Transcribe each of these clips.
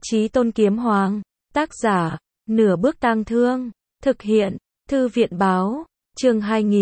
Chí Tôn Kiếm Hoàng, tác giả, Nửa Bước Tang Thương, thực hiện, Thư viện báo, chương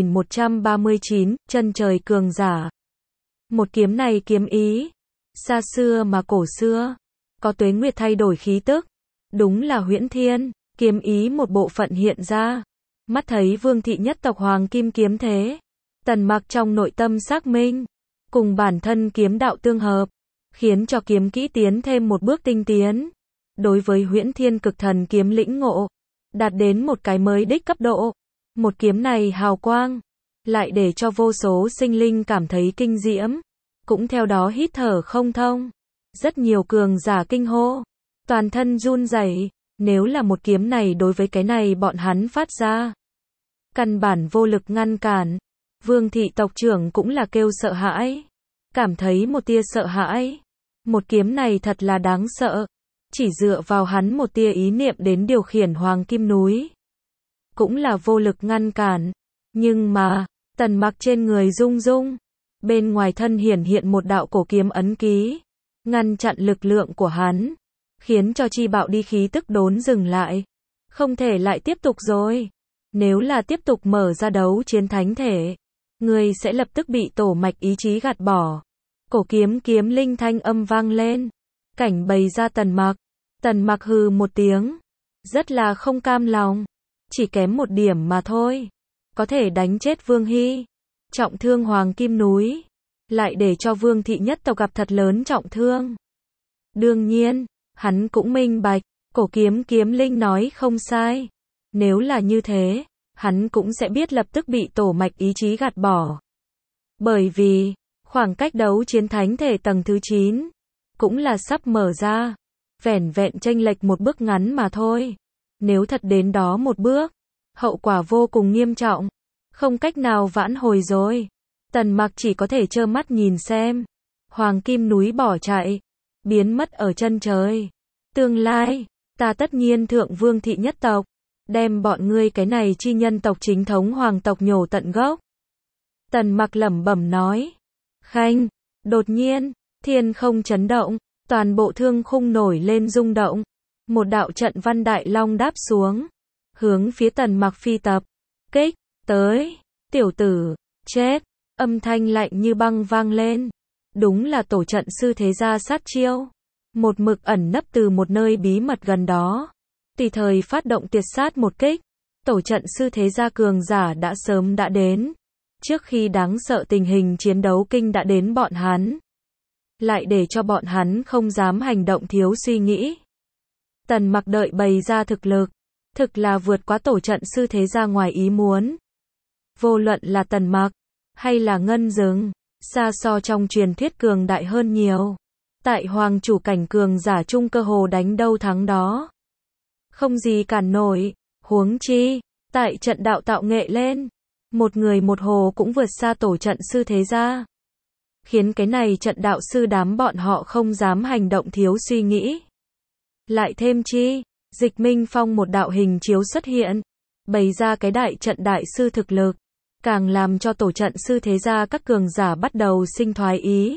2139, chân trời cường giả. Một kiếm này kiếm ý, xa xưa mà cổ xưa, có tuế nguyệt thay đổi khí tức, đúng là huyễn thiên, kiếm ý một bộ phận hiện ra, mắt thấy Vương thị nhất tộc Hoàng Kim kiếm thế, Tần Mặc trong nội tâm xác minh, cùng bản thân kiếm đạo tương hợp, khiến cho kiếm kỹ tiến thêm một bước tinh tiến. Đối với huyễn thiên cực thần kiếm lĩnh ngộ, đạt đến một cái mới đích cấp độ. Một kiếm này hào quang, lại để cho vô số sinh linh cảm thấy kinh diễm, cũng theo đó hít thở không thông. Rất nhiều cường giả kinh hô, toàn thân run rẩy, nếu là một kiếm này đối với cái này bọn hắn phát ra, căn bản vô lực ngăn cản. Vương thị tộc trưởng cũng là kêu sợ hãi, cảm thấy một tia sợ hãi. Một kiếm này thật là đáng sợ, chỉ dựa vào hắn một tia ý niệm đến điều khiển Hoàng Kim núi, cũng là vô lực ngăn cản. Nhưng mà, Tần Mặc trên người rung rung, bên ngoài thân hiển hiện một đạo cổ kiếm ấn ký, ngăn chặn lực lượng của hắn, khiến cho chi bạo đi khí tức đốn dừng lại. Không thể lại tiếp tục rồi. Nếu là tiếp tục mở ra đấu chiến thánh thể, người sẽ lập tức bị tổ mạch ý chí gạt bỏ. Cổ kiếm kiếm linh thanh âm vang lên, cảnh bày ra Tần Mặc hừ một tiếng, rất là không cam lòng, chỉ kém một điểm mà thôi, có thể đánh chết Vương Hy, trọng thương Hoàng Kim núi, lại để cho Vương thị nhất tộc gặp thật lớn trọng thương. Đương nhiên, hắn cũng minh bạch, cổ kiếm kiếm linh nói không sai, nếu là như thế, hắn cũng sẽ biết lập tức bị tổ mạch ý chí gạt bỏ. Bởi vì, khoảng cách đấu chiến thánh thể tầng thứ 9, cũng là sắp mở ra, vẻn vẹn chênh lệch một bước ngắn mà thôi. Nếu thật đến đó một bước, hậu quả vô cùng nghiêm trọng, không cách nào vãn hồi rồi. Tần Mặc chỉ có thể trơ mắt nhìn xem, Hoàng Kim núi bỏ chạy, biến mất ở chân trời. Tương lai, ta tất nhiên thượng Vương thị nhất tộc, đem bọn ngươi cái này chi nhân tộc chính thống hoàng tộc nhổ tận gốc. Tần Mặc lẩm bẩm nói. Khanh, đột nhiên, thiên không chấn động, toàn bộ thương khung nổi lên rung động. Một đạo trận văn đại long đáp xuống, hướng phía Tần Mặc phi tập, kích, tới, tiểu tử, chết, âm thanh lạnh như băng vang lên. Đúng là tổ trận sư thế gia sát chiêu, một mực ẩn nấp từ một nơi bí mật gần đó, tùy thời phát động tiệt sát một kích. Tổ trận sư thế gia cường giả đã sớm đã đến, trước khi đáng sợ tình hình chiến đấu kinh đã đến bọn hắn, lại để cho bọn hắn không dám hành động thiếu suy nghĩ. Tần Mặc đợi bày ra thực lực, thực là vượt quá tổ trận sư thế gia ngoài ý muốn. Vô luận là Tần Mặc, hay là Ngân Dừng, xa so trong truyền thuyết cường đại hơn nhiều. Tại hoàng chủ cảnh cường giả chung cơ hồ đánh đâu thắng đó, không gì cản nổi. Huống chi, tại trận đạo tạo nghệ lên, một người một hồ cũng vượt xa tổ trận sư thế gia, khiến cái này trận đạo sư đám bọn họ không dám hành động thiếu suy nghĩ. Lại thêm chi, Dịch Minh Phong một đạo hình chiếu xuất hiện, bày ra cái đại trận đại sư thực lực, càng làm cho tổ trận sư thế gia các cường giả bắt đầu sinh thoái ý.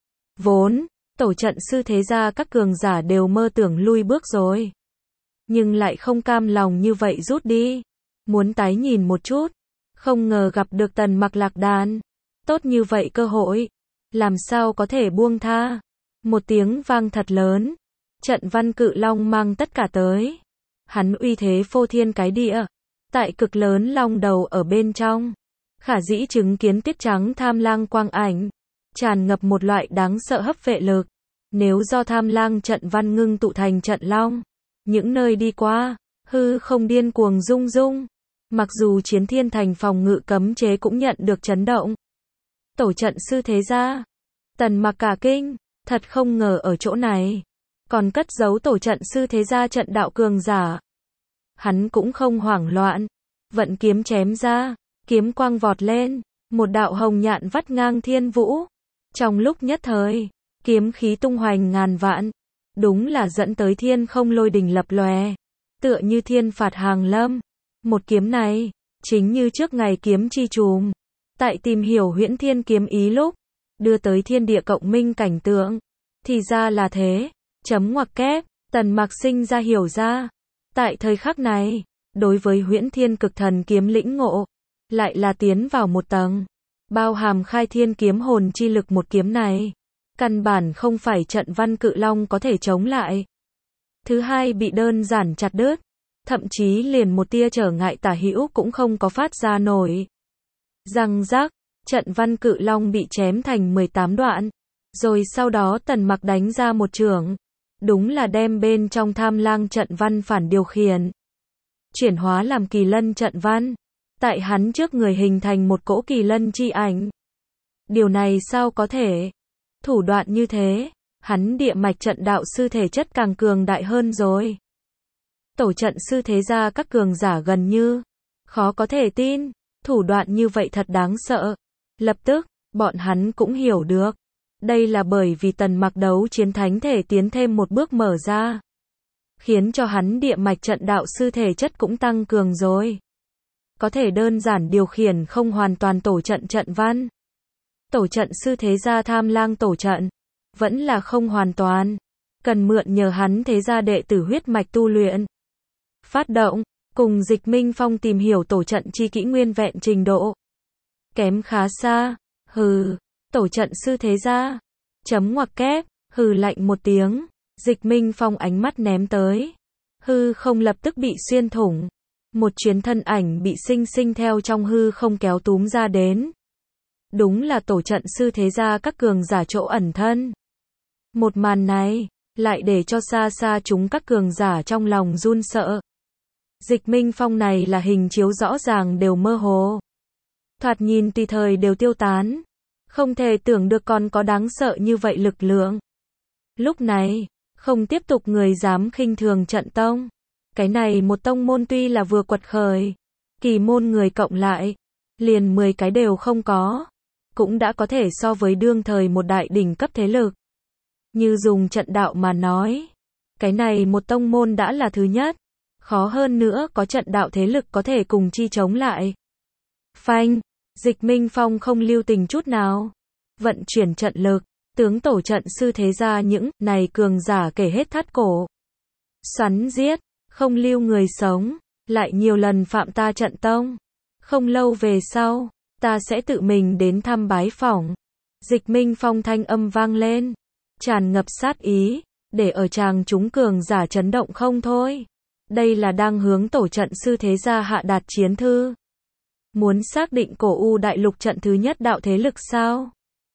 Vốn, tổ trận sư thế gia các cường giả đều mơ tưởng lui bước rồi, nhưng lại không cam lòng như vậy rút đi, muốn tái nhìn một chút. Không ngờ gặp được Tần Mặc lạc đàn, tốt như vậy cơ hội, làm sao có thể buông tha. Một tiếng vang thật lớn, trận văn cự long mang tất cả tới, hắn uy thế phô thiên cái địa, tại cực lớn long đầu ở bên trong, khả dĩ chứng kiến tuyết trắng tham lang quang ảnh, tràn ngập một loại đáng sợ hấp vệ lực. Nếu do tham lang trận văn ngưng tụ thành trận long, những nơi đi qua, hư không điên cuồng rung rung. Mặc dù Chiến Thiên Thành phòng ngự cấm chế cũng nhận được chấn động. Tổ trận sư thế gia, Tần Mặc cả kinh, thật không ngờ ở chỗ này còn cất giấu tổ trận sư thế gia trận đạo cường giả. Hắn cũng không hoảng loạn, vận kiếm chém ra, kiếm quang vọt lên, một đạo hồng nhạn vắt ngang thiên vũ. Trong lúc nhất thời, kiếm khí tung hoành ngàn vạn, đúng là dẫn tới thiên không lôi đình lập lòe, tựa như thiên phạt hàng lâm. Một kiếm này, chính như trước ngày kiếm chi trùm, tại tìm hiểu huyễn thiên kiếm ý lúc, đưa tới thiên địa cộng minh cảnh tượng. Thì ra là thế, chấm ngoặc kép, Tần Mặc sinh ra hiểu ra. Tại thời khắc này, đối với Huyễn Thiên Cực Thần kiếm lĩnh ngộ, lại là tiến vào một tầng. Bao hàm khai thiên kiếm hồn chi lực một kiếm này. Căn bản không phải trận Văn Cự Long có thể chống lại. Thứ hai bị đơn giản chặt đứt. Thậm chí liền một tia trở ngại tả hữu cũng không có phát ra nổi. Răng rác, trận Văn Cự Long bị chém thành 18 đoạn. Rồi sau đó Tần Mặc đánh ra một chưởng. Đúng là đem bên trong Tham Lang trận văn phản điều khiển. Chuyển hóa làm kỳ lân trận văn. Tại hắn trước người hình thành một cỗ kỳ lân chi ảnh. Điều này sao có thể? Thủ đoạn như thế, hắn địa mạch trận đạo sư thể chất càng cường đại hơn rồi. Tổ trận sư thế gia các cường giả gần như khó có thể tin, thủ đoạn như vậy thật đáng sợ. Lập tức, bọn hắn cũng hiểu được. Đây là bởi vì Tần Mặc đấu chiến thánh thể tiến thêm một bước mở ra. Khiến cho hắn địa mạch trận đạo sư thể chất cũng tăng cường rồi. Có thể đơn giản điều khiển không hoàn toàn tổ trận trận văn. Tổ trận sư thế gia Tham Lang tổ trận. Vẫn là không hoàn toàn. Cần mượn nhờ hắn thế gia đệ tử huyết mạch tu luyện. Phát động, cùng Dịch Minh Phong tìm hiểu tổ trận chi kỹ nguyên vẹn trình độ. Kém khá xa, hừ, tổ trận sư thế gia. Chấm ngoặc kép, hừ lạnh một tiếng. Dịch Minh Phong ánh mắt ném tới. Hư không lập tức bị xuyên thủng. Một chuyến thân ảnh bị sinh sinh theo trong hư không kéo túm ra đến. Đúng là tổ trận sư thế gia các cường giả chỗ ẩn thân. Một màn này, lại để cho xa xa chúng các cường giả trong lòng run sợ. Dịch Minh Phong này là hình chiếu rõ ràng đều mơ hồ. Thoạt nhìn tùy thời đều tiêu tán. Không thể tưởng được còn có đáng sợ như vậy lực lượng. Lúc này, không tiếp tục người dám khinh thường trận tông. Cái này một tông môn tuy là vừa quật khởi, kỳ môn người cộng lại, liền 10 cái đều không có. Cũng đã có thể so với đương thời một đại đỉnh cấp thế lực. Như dùng trận đạo mà nói, cái này một tông môn đã là thứ nhất. Khó hơn nữa có trận đạo thế lực có thể cùng chi chống lại. Phanh, Dịch Minh Phong không lưu tình chút nào. Vận chuyển trận lực, tướng tổ trận sư thế gia những này cường giả kể hết thắt cổ. Xoắn giết, không lưu người sống, lại nhiều lần phạm ta trận tông. Không lâu về sau, ta sẽ tự mình đến thăm bái phỏng. Dịch Minh Phong thanh âm vang lên, tràn ngập sát ý, để ở tràng chúng cường giả chấn động không thôi. Đây là đang hướng tổ trận sư thế gia hạ đạt chiến thư. Muốn xác định cổ U đại lục trận thứ nhất đạo thế lực sao?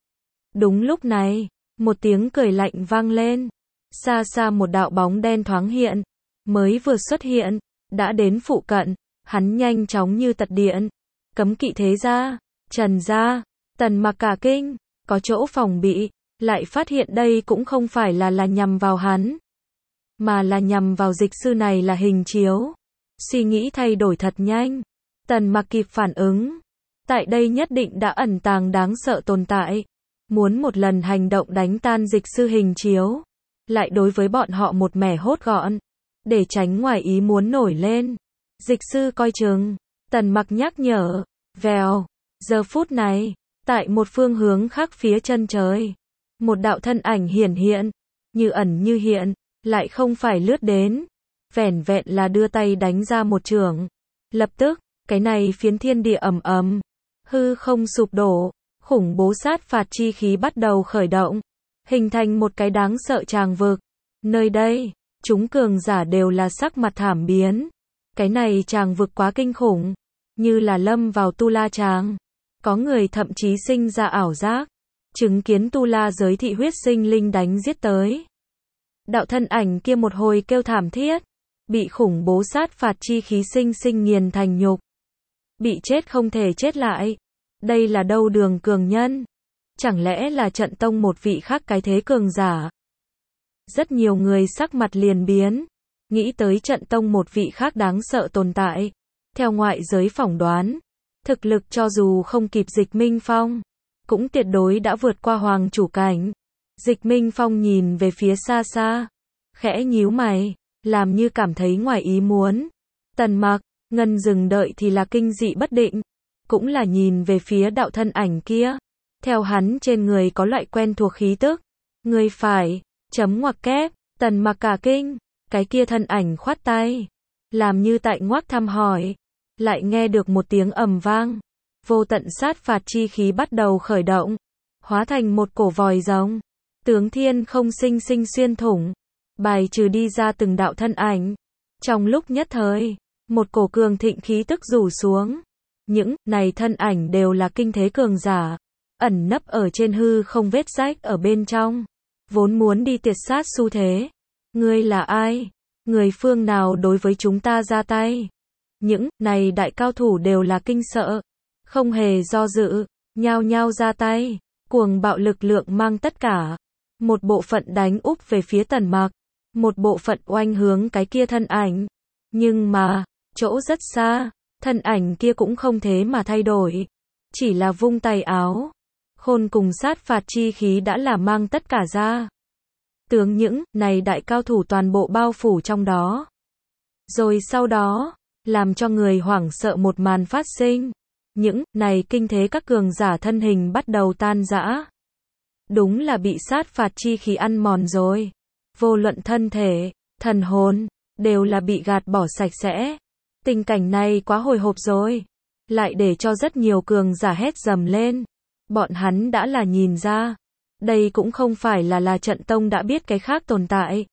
Đúng lúc này, một tiếng cười lạnh vang lên. Xa xa một đạo bóng đen thoáng hiện, mới vừa xuất hiện, đã đến phụ cận, hắn nhanh chóng như tật điện. Cấm kỵ thế gia, Trần gia, Tần Mặc cả kinh, có chỗ phòng bị, lại phát hiện đây cũng không phải là nhằm vào hắn, mà là nhằm vào dịch sư này là hình chiếu. Suy nghĩ thay đổi thật nhanh, Tần Mặc kịp phản ứng. Tại đây nhất định đã ẩn tàng đáng sợ tồn tại. Muốn một lần hành động đánh tan dịch sư hình chiếu. Lại đối với bọn họ một mẻ hốt gọn. Để tránh ngoài ý muốn nổi lên. Dịch sư coi chừng. Tần Mặc nhắc nhở. Vèo. Giờ phút này, tại một phương hướng khác phía chân trời. Một đạo thân ảnh hiển hiện. Như ẩn như hiện. Lại không phải lướt đến. Vẻn vẹn là đưa tay đánh ra một chưởng. Lập tức, cái này phiến thiên địa ầm ầm, hư không sụp đổ, khủng bố sát phạt chi khí bắt đầu khởi động, hình thành một cái đáng sợ tràng vực. Nơi đây, chúng cường giả đều là sắc mặt thảm biến. Cái này tràng vực quá kinh khủng, như là lâm vào tu la tràng. Có người thậm chí sinh ra ảo giác, chứng kiến tu la giới thị huyết sinh linh đánh giết tới. Đạo thân ảnh kia một hồi kêu thảm thiết, bị khủng bố sát phạt chi khí sinh sinh nghiền thành nhục. Bị chết không thể chết lại. Đây là đâu đường cường nhân? Chẳng lẽ là trận tông một vị khác cái thế cường giả? Rất nhiều người sắc mặt liền biến. Nghĩ tới trận tông một vị khác đáng sợ tồn tại. Theo ngoại giới phỏng đoán, thực lực cho dù không kịp Dịch Minh Phong, cũng tuyệt đối đã vượt qua hoàng chủ cảnh. Dịch Minh Phong nhìn về phía xa xa, khẽ nhíu mày, làm như cảm thấy ngoài ý muốn. Tần Mặc, Ngân dừng đợi thì là kinh dị bất định, cũng là nhìn về phía đạo thân ảnh kia. Theo hắn trên người có loại quen thuộc khí tức. Người phải, chấm ngoặc kép, Tần Mặc cả kinh, cái kia thân ảnh khoát tay, làm như tại ngoác thăm hỏi, lại nghe được một tiếng ầm vang, vô tận sát phạt chi khí bắt đầu khởi động, hóa thành một cổ vòi rồng, tướng thiên không sinh sinh xuyên thủng, bài trừ đi ra từng đạo thân ảnh. Trong lúc nhất thời, một cổ cường thịnh khí tức rủ xuống. Những này thân ảnh đều là kinh thế cường giả, ẩn nấp ở trên hư không vết rách ở bên trong, vốn muốn đi tiệt sát xu thế. Ngươi là ai? Người phương nào đối với chúng ta ra tay? Những này đại cao thủ đều là kinh sợ, không hề do dự, nhao nhao ra tay, cuồng bạo lực lượng mang tất cả. Một bộ phận đánh úp về phía Tần Mặc, một bộ phận oanh hướng cái kia thân ảnh. Nhưng mà, chỗ rất xa, thân ảnh kia cũng không thế mà thay đổi, chỉ là vung tay áo, khôn cùng sát phạt chi khí đã là mang tất cả ra. Tướng những này đại cao thủ toàn bộ bao phủ trong đó. Rồi sau đó, làm cho người hoảng sợ một màn phát sinh. Những này kinh thế các cường giả thân hình bắt đầu tan rã. Đúng là bị sát phạt chi khí ăn mòn rồi. Vô luận thân thể, thần hồn, đều là bị gạt bỏ sạch sẽ. Tình cảnh này quá hồi hộp rồi. Lại để cho rất nhiều cường giả hét dầm lên. Bọn hắn đã là nhìn ra. Đây cũng không phải là trận tông đã biết cái khác tồn tại.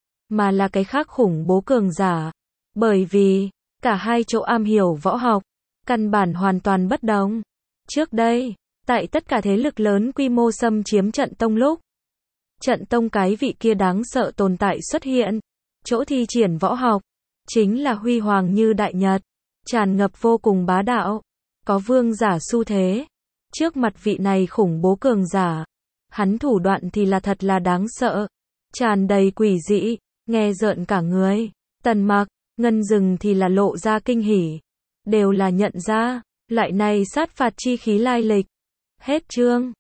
Mà là cái khác khủng bố cường giả. Bởi vì, cả hai chỗ am hiểu võ học, căn bản hoàn toàn bất đồng. Trước đây, tại tất cả thế lực lớn quy mô xâm chiếm trận tông lúc, trận tông cái vị kia đáng sợ tồn tại xuất hiện, chỗ thi triển võ học, chính là huy hoàng như đại nhật, tràn ngập vô cùng bá đạo, có vương giả xu thế. Trước mặt vị này khủng bố cường giả, hắn thủ đoạn thì là thật là đáng sợ, tràn đầy quỷ dị, nghe rợn cả người. Tần Mặc, Ngân Dừng thì là lộ ra kinh hỉ, đều là nhận ra, loại này sát phạt chi khí lai lịch. Hết chương.